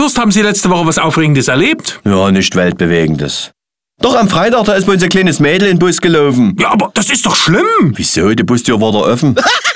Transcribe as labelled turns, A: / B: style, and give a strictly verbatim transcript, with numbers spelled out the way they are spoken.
A: Kurfürst, haben Sie letzte Woche was Aufregendes erlebt?
B: Ja, nicht Weltbewegendes. Doch am Freitag, da ist bei uns ein kleines Mädel in den Bus gelaufen.
A: Ja, aber das ist doch schlimm.
B: Wieso? Die Bustür war da offen.